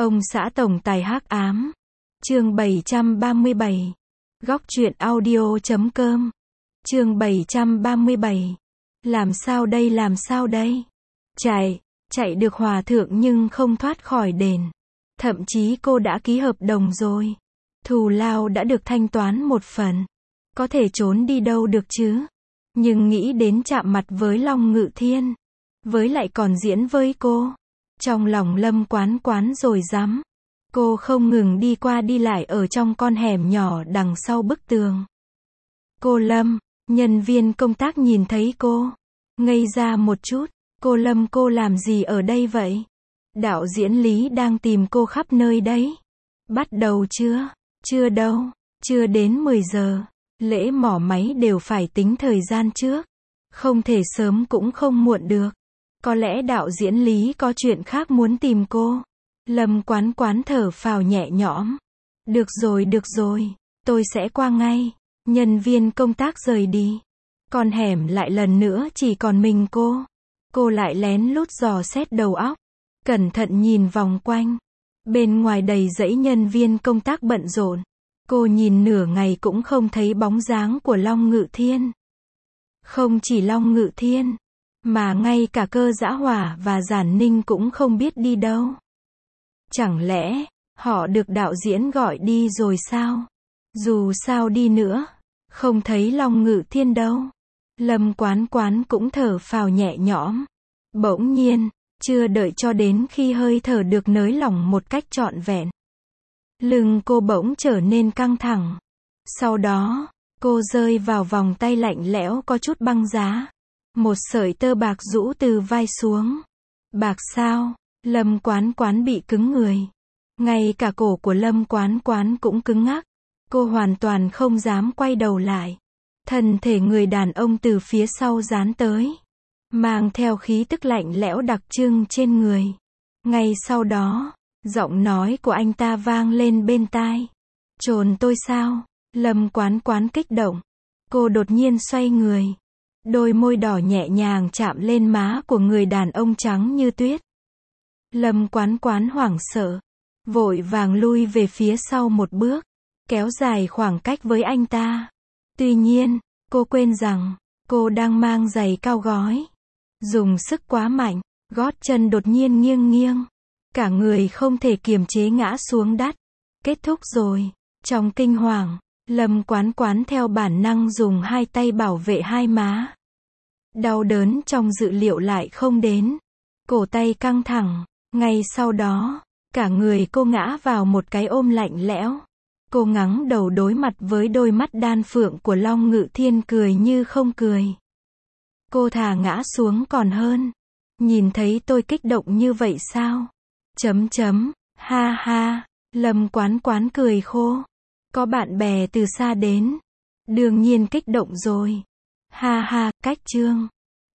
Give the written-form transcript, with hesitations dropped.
Ông xã tổng tài hắc ám. Chương 737. Góc truyện audio.com. Chương 737. Làm sao đây, làm sao đây? Chạy được hòa thượng nhưng không thoát khỏi đền. Thậm chí cô đã ký hợp đồng rồi. Thù lao đã được thanh toán một phần. Có thể trốn đi đâu được chứ? Nhưng nghĩ đến chạm mặt với Long Ngự Thiên, với lại còn diễn với cô, trong lòng Lâm Quán Quán rồi dám. Cô không ngừng đi qua đi lại ở trong con hẻm nhỏ đằng sau bức tường. Cô Lâm, nhân viên công tác nhìn thấy cô, ngây ra một chút. Cô Lâm, cô làm gì ở đây vậy? Đạo diễn Lý đang tìm cô khắp nơi đấy. Bắt đầu chưa? Chưa đâu, chưa đến 10 giờ. Lễ mỏ máy đều phải tính thời gian trước. Không thể sớm cũng không muộn được. Có lẽ đạo diễn Lý có chuyện khác muốn tìm cô. Lâm Quán Quán thở phào nhẹ nhõm. Được rồi, tôi sẽ qua ngay. Nhân viên công tác rời đi. Con hẻm lại lần nữa chỉ còn mình cô. Cô lại lén lút dò xét đầu óc. Cẩn thận nhìn vòng quanh. Bên ngoài đầy dãy nhân viên công tác bận rộn. Cô nhìn nửa ngày cũng không thấy bóng dáng của Long Ngự Thiên. Không chỉ Long Ngự Thiên, mà ngay cả Cơ Dã Hỏa và Giản Ninh cũng không biết đi đâu. Chẳng lẽ, họ được đạo diễn gọi đi rồi sao? Dù sao đi nữa, không thấy Long Ngự Thiên đâu. Lâm Quán Quán cũng thở phào nhẹ nhõm. Bỗng nhiên, chưa đợi cho đến khi hơi thở được nới lỏng một cách trọn vẹn, lưng cô bỗng trở nên căng thẳng. Sau đó, cô rơi vào vòng tay lạnh lẽo có chút băng giá. Một sợi tơ bạc rũ từ vai xuống. Bạc sao? Lâm Quán Quán bị cứng người. Ngay cả cổ của Lâm Quán Quán cũng cứng ngắc. Cô hoàn toàn không dám quay đầu lại. Thân thể người đàn ông từ phía sau dán tới, mang theo khí tức lạnh lẽo đặc trưng trên người. Ngay sau đó, giọng nói của anh ta vang lên bên tai. Trồn tôi sao? Lâm Quán Quán kích động. Cô đột nhiên xoay người. Đôi môi đỏ nhẹ nhàng chạm lên má của người đàn ông trắng như tuyết. Lâm Quán Quán hoảng sợ, vội vàng lui về phía sau một bước, kéo dài khoảng cách với anh ta. Tuy nhiên, cô quên rằng, cô đang mang giày cao gói. Dùng sức quá mạnh, gót chân đột nhiên nghiêng nghiêng. Cả người không thể kiềm chế ngã xuống đất. Kết thúc rồi. Trong kinh hoàng, Lâm Quán Quán theo bản năng dùng hai tay bảo vệ hai má. Đau đớn trong dự liệu lại không đến. Cổ tay căng thẳng. Ngay sau đó, cả người cô ngã vào một cái ôm lạnh lẽo. Cô ngẩng đầu đối mặt với đôi mắt đan phượng của Long Ngự Thiên, cười như không cười. Cô thà ngã xuống còn hơn. Nhìn thấy tôi kích động như vậy sao? Ha ha. Lâm Quán Quán cười khô. Có bạn bè từ xa đến. Đương nhiên kích động rồi. Ha ha, cách chương.